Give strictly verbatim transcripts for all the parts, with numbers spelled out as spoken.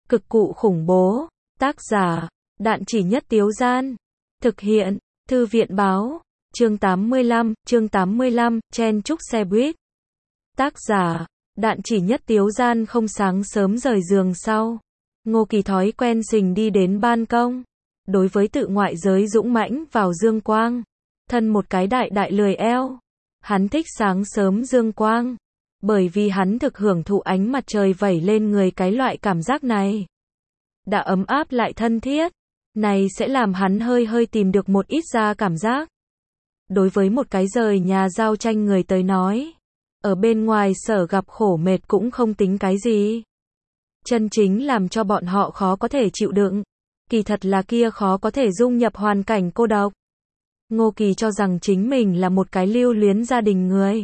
Cực cụ khủng bố. Tác giả, Đạn Chỉ Nhất Tiếu Gian. Thực hiện, Thư viện Báo. Chương tám mươi lăm, chương tám mươi lăm, chen chúc xe buýt. Tác giả, Đạn Chỉ Nhất Tiếu Gian. Không sáng sớm rời giường sau, Ngô Kỳ thói quen xình đi đến ban công. Đối với tự ngoại giới dũng mãnh vào dương quang, thân một cái đại đại lười eo. Hắn thích sáng sớm dương quang, bởi vì hắn thực hưởng thụ ánh mặt trời vẩy lên người cái loại cảm giác này. Đã ấm áp lại thân thiết, này sẽ làm hắn hơi hơi tìm được một ít ra cảm giác. Đối với một cái rời nhà giao tranh người tới nói, ở bên ngoài sở gặp khổ mệt cũng không tính cái gì. Chân chính làm cho bọn họ khó có thể chịu đựng, kỳ thật là kia khó có thể dung nhập hoàn cảnh cô độc. Ngô Kỳ cho rằng chính mình là một cái lưu luyến gia đình người.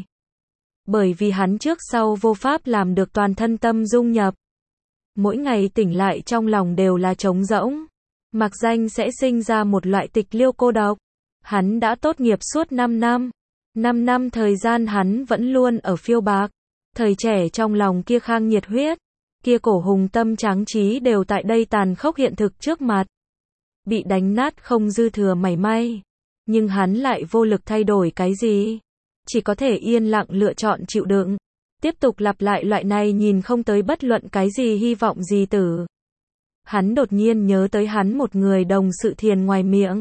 Bởi vì hắn trước sau vô pháp làm được toàn thân tâm dung nhập. Mỗi ngày tỉnh lại trong lòng đều là trống rỗng. Mặc danh sẽ sinh ra một loại tịch liêu cô độc. Hắn đã tốt nghiệp suốt năm năm. năm năm thời gian hắn vẫn luôn ở phiêu bạc. Thời trẻ trong lòng kia khang nhiệt huyết, kia cổ hùng tâm tráng trí đều tại đây tàn khốc hiện thực trước mặt. Bị đánh nát không dư thừa mảy may. Nhưng hắn lại vô lực thay đổi cái gì. Chỉ có thể yên lặng lựa chọn chịu đựng. Tiếp tục lặp lại loại này nhìn không tới bất luận cái gì hy vọng gì tử. Hắn đột nhiên nhớ tới hắn một người đồng sự thiền ngoài miệng.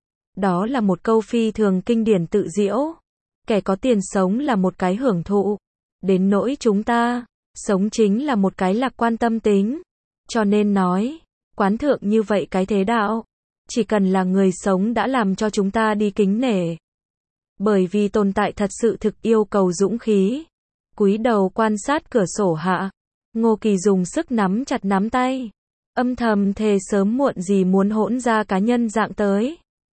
Đó là một câu phi thường kinh điển tự diễu. Kẻ có tiền sống là một cái hưởng thụ. Đến nỗi chúng ta, sống chính là một cái lạc quan tâm tính. Cho nên nói, quán thượng như vậy cái thế đạo. Chỉ cần là người sống đã làm cho chúng ta đi kính nể. Bởi vì tồn tại thật sự thực yêu cầu dũng khí. Cúi đầu quan sát cửa sổ hạ, Ngô Kỳ dùng sức nắm chặt nắm tay. Âm thầm thề sớm muộn gì muốn hỗn ra cá nhân dạng tới.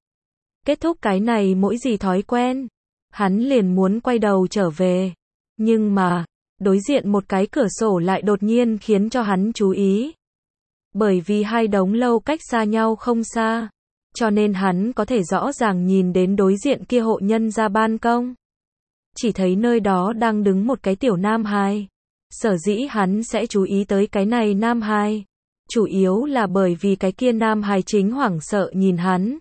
Kết thúc cái này mỗi gì thói quen, hắn liền muốn quay đầu trở về. Nhưng mà, đối diện một cái cửa sổ lại đột nhiên khiến cho hắn chú ý. Bởi vì hai đống lâu cách xa nhau không xa, cho nên hắn có thể rõ ràng nhìn đến đối diện kia hộ nhân ra ban công. Chỉ thấy nơi đó đang đứng một cái tiểu nam hài. Sở dĩ hắn sẽ chú ý tới cái này nam hài, chủ yếu là bởi vì cái kia nam hài chính hoảng sợ nhìn hắn.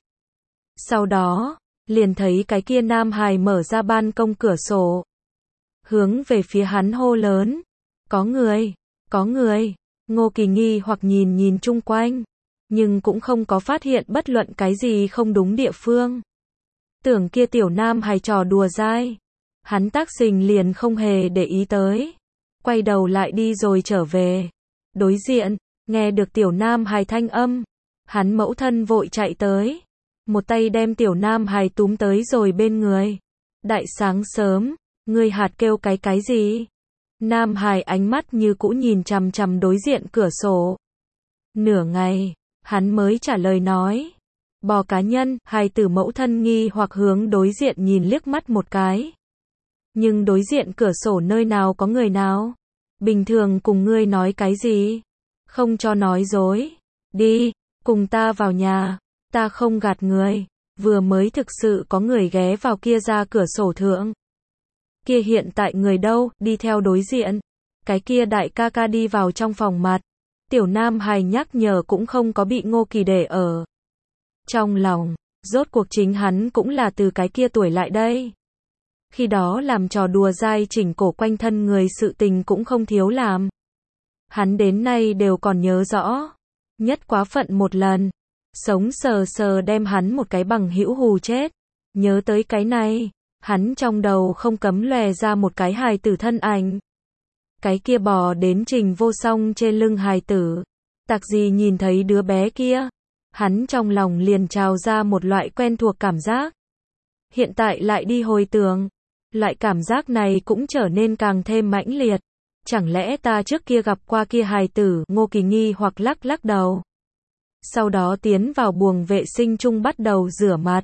Sau đó, liền thấy cái kia nam hài mở ra ban công cửa sổ, hướng về phía hắn hô lớn. Có người, có người. Ngô Kỳ nghi hoặc nhìn nhìn chung quanh, nhưng cũng không có phát hiện bất luận cái gì không đúng địa phương. Tưởng kia tiểu nam hài trò đùa dai. Hắn tác sinh liền không hề để ý tới. Quay đầu lại đi rồi trở về. Đối diện, nghe được tiểu nam hài thanh âm. Hắn mẫu thân vội chạy tới. Một tay đem tiểu nam hài túm tới rồi bên người. Đại sáng sớm, ngươi hạt kêu cái cái gì? Nam hài ánh mắt như cũ nhìn chằm chằm đối diện cửa sổ. Nửa ngày, hắn mới trả lời nói. Bò cá nhân, hài tử mẫu thân nghi hoặc hướng đối diện nhìn liếc mắt một cái. Nhưng đối diện cửa sổ nơi nào có người nào? Bình thường cùng ngươi nói cái gì? Không cho nói dối. Đi, cùng ta vào nhà. Ta không gạt người. Vừa mới thực sự có người ghé vào kia ra cửa sổ thượng. Kia hiện tại người đâu? Đi theo đối diện. Cái kia đại ca ca đi vào trong phòng mặt. Tiểu nam hài nhắc nhở cũng không có bị Ngô Kỳ để ở trong lòng. Rốt cuộc chính hắn cũng là từ cái kia tuổi lại đây. Khi đó làm trò đùa dai chỉnh cổ quanh thân người sự tình cũng không thiếu làm. Hắn đến nay đều còn nhớ rõ. Nhất quá phận một lần. Sống sờ sờ đem hắn một cái bằng hữu hù chết. Nhớ tới cái này, hắn trong đầu không cấm lòe ra một cái hài tử thân ảnh. Cái kia bò đến Trình Vô Song trên lưng hài tử. Tặc gì nhìn thấy đứa bé kia. Hắn trong lòng liền trào ra một loại quen thuộc cảm giác. Hiện tại lại đi hồi tưởng. Loại cảm giác này cũng trở nên càng thêm mãnh liệt. Chẳng lẽ ta trước kia gặp qua kia hài tử? Ngô Kỳ nghi hoặc lắc lắc đầu. Sau đó tiến vào buồng vệ sinh chung bắt đầu rửa mặt.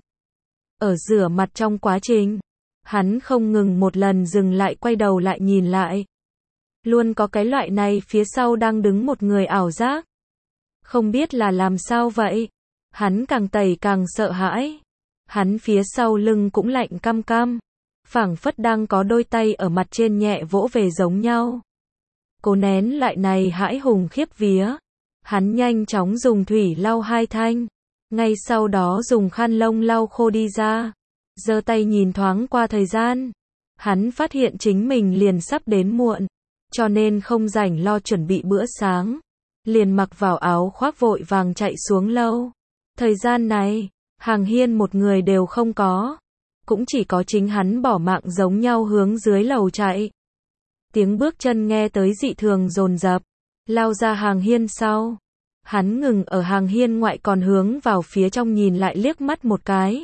Ở rửa mặt trong quá trình, hắn không ngừng một lần dừng lại quay đầu lại nhìn lại. Luôn có cái loại này phía sau đang đứng một người ảo giác. Không biết là làm sao vậy. Hắn càng tẩy càng sợ hãi. Hắn phía sau lưng cũng lạnh căm căm. Phảng phất đang có đôi tay ở mặt trên nhẹ vỗ về giống nhau. Cố nén lại này hãi hùng khiếp vía. Hắn nhanh chóng dùng thủy lau hai thanh, ngay sau đó dùng khăn lông lau khô đi ra, giơ tay nhìn thoáng qua thời gian. Hắn phát hiện chính mình liền sắp đến muộn, cho nên không rảnh lo chuẩn bị bữa sáng, liền mặc vào áo khoác vội vàng chạy xuống lâu. Thời gian này, Hàng Hiên một người đều không có, cũng chỉ có chính hắn bỏ mạng giống nhau hướng dưới lầu chạy. Tiếng bước chân nghe tới dị thường dồn dập, lao ra Hàng Hiên sau. Hắn ngừng ở Hàng Hiên ngoại còn hướng vào phía trong nhìn lại liếc mắt một cái.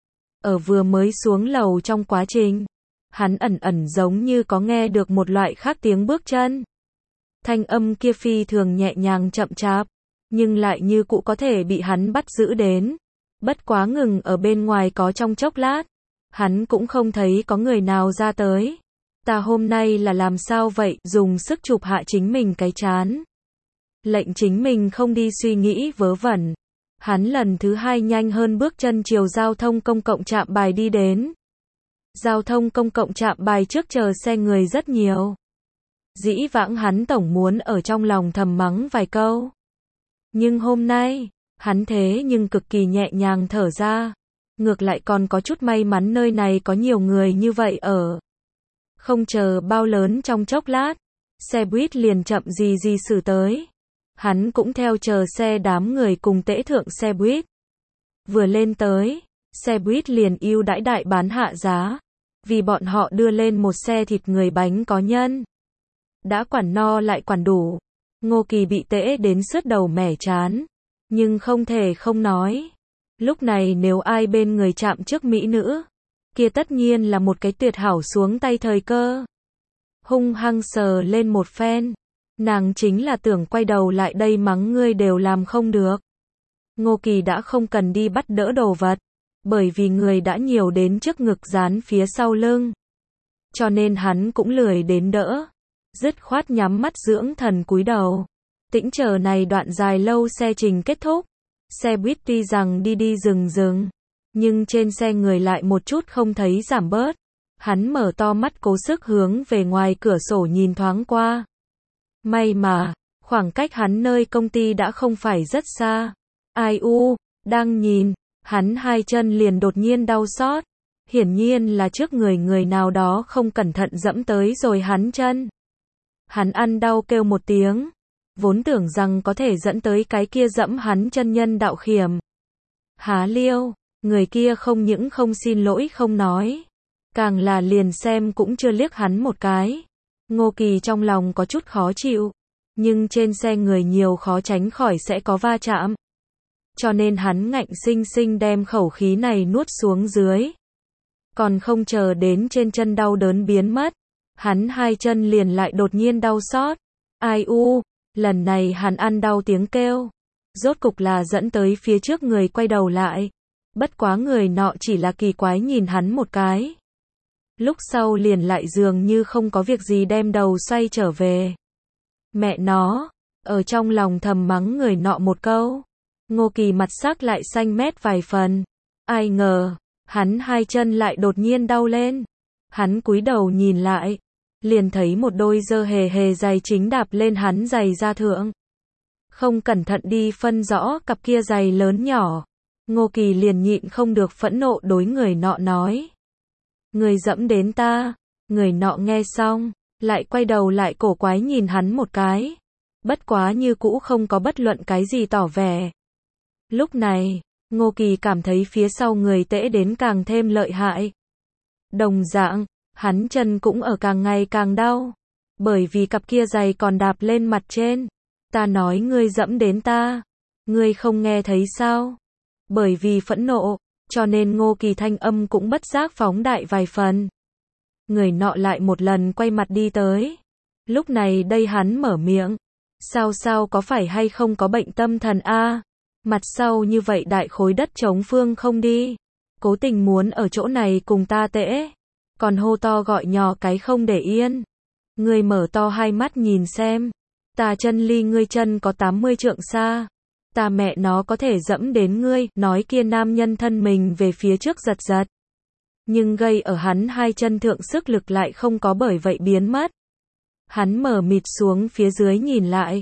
Ở vừa mới xuống lầu trong quá trình, hắn ẩn ẩn giống như có nghe được một loại khác tiếng bước chân. Thanh âm kia phi thường nhẹ nhàng chậm chạp, nhưng lại như cũ có thể bị hắn bắt giữ đến. Bất quá ngừng ở bên ngoài có trong chốc lát, hắn cũng không thấy có người nào ra tới. Ta hôm nay là làm sao vậy? Dùng sức chụp hạ chính mình cái trán, lệnh chính mình không đi suy nghĩ vớ vẩn. Hắn lần thứ hai nhanh hơn bước chân chiều giao thông công cộng trạm bài đi đến. Giao thông công cộng trạm bài trước chờ xe người rất nhiều. Dĩ vãng hắn tổng muốn ở trong lòng thầm mắng vài câu. Nhưng hôm nay, hắn thế nhưng cực kỳ nhẹ nhàng thở ra. Ngược lại còn có chút may mắn nơi này có nhiều người như vậy ở. Không chờ bao lớn trong chốc lát, xe buýt liền chậm gì gì xử tới. Hắn cũng theo chờ xe đám người cùng tễ thượng xe buýt. Vừa lên tới, xe buýt liền ưu đãi đại bán hạ giá, vì bọn họ đưa lên một xe thịt người bánh có nhân. Đã quản no lại quản đủ. Ngô Kỳ bị tễ đến sứt đầu mẻ chán, nhưng không thể không nói. Lúc này nếu ai bên người chạm trước mỹ nữ, kia tất nhiên là một cái tuyệt hảo xuống tay thời cơ. Hung hăng sờ lên một phen, nàng chính là tưởng quay đầu lại đây mắng ngươi đều làm không được. Ngô Kỳ đã không cần đi bắt đỡ đồ vật, bởi vì người đã nhiều đến trước ngực dán phía sau lưng. Cho nên hắn cũng lười đến đỡ, dứt khoát nhắm mắt dưỡng thần cúi đầu. Tĩnh chờ này đoạn dài lâu xe trình kết thúc. Xe buýt tuy rằng đi đi dừng dừng, nhưng trên xe người lại một chút không thấy giảm bớt. Hắn mở to mắt cố sức hướng về ngoài cửa sổ nhìn thoáng qua. May mà, khoảng cách hắn nơi công ty đã không phải rất xa. Ai u, đang nhìn, hắn hai chân liền đột nhiên đau xót. Hiển nhiên là trước người người nào đó không cẩn thận dẫm tới rồi hắn chân. Hắn ăn đau kêu một tiếng, vốn tưởng rằng có thể dẫn tới cái kia dẫm hắn chân nhân đạo khiểm. Há liêu, người kia không những không xin lỗi không nói, càng là liền xem cũng chưa liếc hắn một cái. Ngô Kỳ trong lòng có chút khó chịu, nhưng trên xe người nhiều khó tránh khỏi sẽ có va chạm. Cho nên hắn ngạnh sinh sinh đem khẩu khí này nuốt xuống dưới. Còn không chờ đến trên chân đau đớn biến mất, hắn hai chân liền lại đột nhiên đau xót. Ai u, lần này hắn ăn đau tiếng kêu. Rốt cục là dẫn tới phía trước người quay đầu lại. Bất quá người nọ chỉ là kỳ quái nhìn hắn một cái. Lúc sau liền lại dường như không có việc gì đem đầu xoay trở về. Mẹ nó, ở trong lòng thầm mắng người nọ một câu. Ngô Kỳ mặt sắc lại xanh mét vài phần. Ai ngờ, hắn hai chân lại đột nhiên đau lên. Hắn cúi đầu nhìn lại, liền thấy một đôi dơ hề hề giày chính đạp lên hắn giày da thượng. Không cẩn thận đi phân rõ cặp kia giày lớn nhỏ. Ngô Kỳ liền nhịn không được phẫn nộ đối người nọ nói. Người dẫm đến ta. Người nọ nghe xong, lại quay đầu lại cổ quái nhìn hắn một cái. Bất quá như cũ không có bất luận cái gì tỏ vẻ. Lúc này, Ngô Kỳ cảm thấy phía sau người tễ đến càng thêm lợi hại. Đồng dạng, hắn chân cũng ở càng ngày càng đau. Bởi vì cặp kia giày còn đạp lên mặt trên. Ta nói ngươi dẫm đến ta. Ngươi không nghe thấy sao? Bởi vì phẫn nộ, cho nên Ngô Kỳ thanh âm cũng bất giác phóng đại vài phần. Người nọ lại một lần quay mặt đi tới. Lúc này đây hắn mở miệng. Sao sao có phải hay không có bệnh tâm thần a? Mặt sau như vậy đại khối đất trống phương không đi. Cố tình muốn ở chỗ này cùng ta tễ. Còn hô to gọi nhỏ cái không để yên. Ngươi mở to hai mắt nhìn xem. Ta chân ly ngươi chân có tám mươi trượng xa. Ta mẹ nó có thể dẫm đến ngươi. Nói kia nam nhân thân mình về phía trước giật giật. Nhưng gây ở hắn hai chân thượng sức lực lại không có bởi vậy biến mất. Hắn mở mịt xuống phía dưới nhìn lại.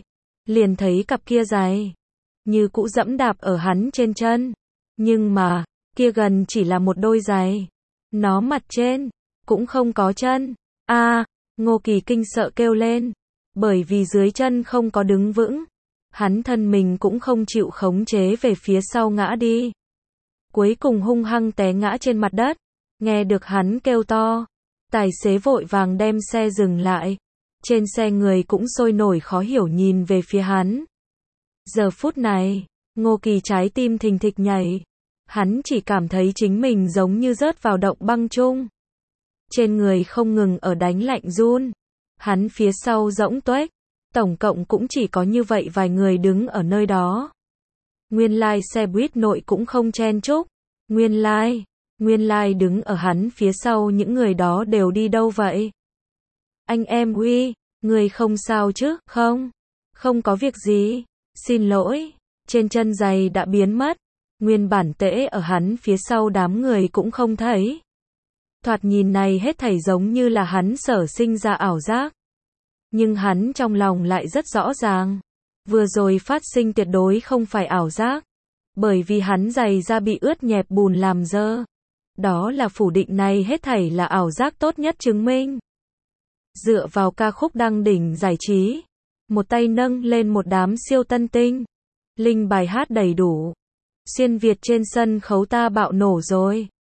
liền thấy cặp kia giày như cũ dẫm đạp ở hắn trên chân. Nhưng mà, kia gần chỉ là một đôi giày. Nó mặt trên cũng không có chân. A, Ngô Kỳ kinh sợ kêu lên, bởi vì dưới chân không có đứng vững, hắn thân mình cũng không chịu khống chế về phía sau ngã đi. Cuối cùng hung hăng té ngã trên mặt đất. Nghe được hắn kêu to, tài xế vội vàng đem xe dừng lại. Trên xe người cũng sôi nổi khó hiểu nhìn về phía hắn. Giờ phút này, Ngô Kỳ trái tim thình thịch nhảy. Hắn chỉ cảm thấy chính mình giống như rớt vào động băng chung. Trên người không ngừng ở đánh lạnh run. Hắn phía sau rỗng tuếch. Tổng cộng cũng chỉ có như vậy vài người đứng ở nơi đó. Nguyên lai xe buýt nội cũng không chen chúc. Nguyên lai, nguyên lai đứng ở hắn phía sau những người đó đều đi đâu vậy? Anh em Huy, người không sao chứ? Không, không có việc gì. Xin lỗi, trên chân giày đã biến mất. Nguyên bản tễ ở hắn phía sau đám người cũng không thấy. Thoạt nhìn này hết thảy giống như là hắn sở sinh ra ảo giác. Nhưng hắn trong lòng lại rất rõ ràng. Vừa rồi phát sinh tuyệt đối không phải ảo giác. Bởi vì hắn giày da bị ướt nhẹp bùn làm dơ. Đó là phủ định này hết thảy là ảo giác tốt nhất chứng minh. Dựa vào ca khúc đăng đỉnh giải trí. Một tay nâng lên một đám siêu tân tinh. Linh bài hát đầy đủ. Xuyên Việt trên sân khấu ta bạo nổ rồi.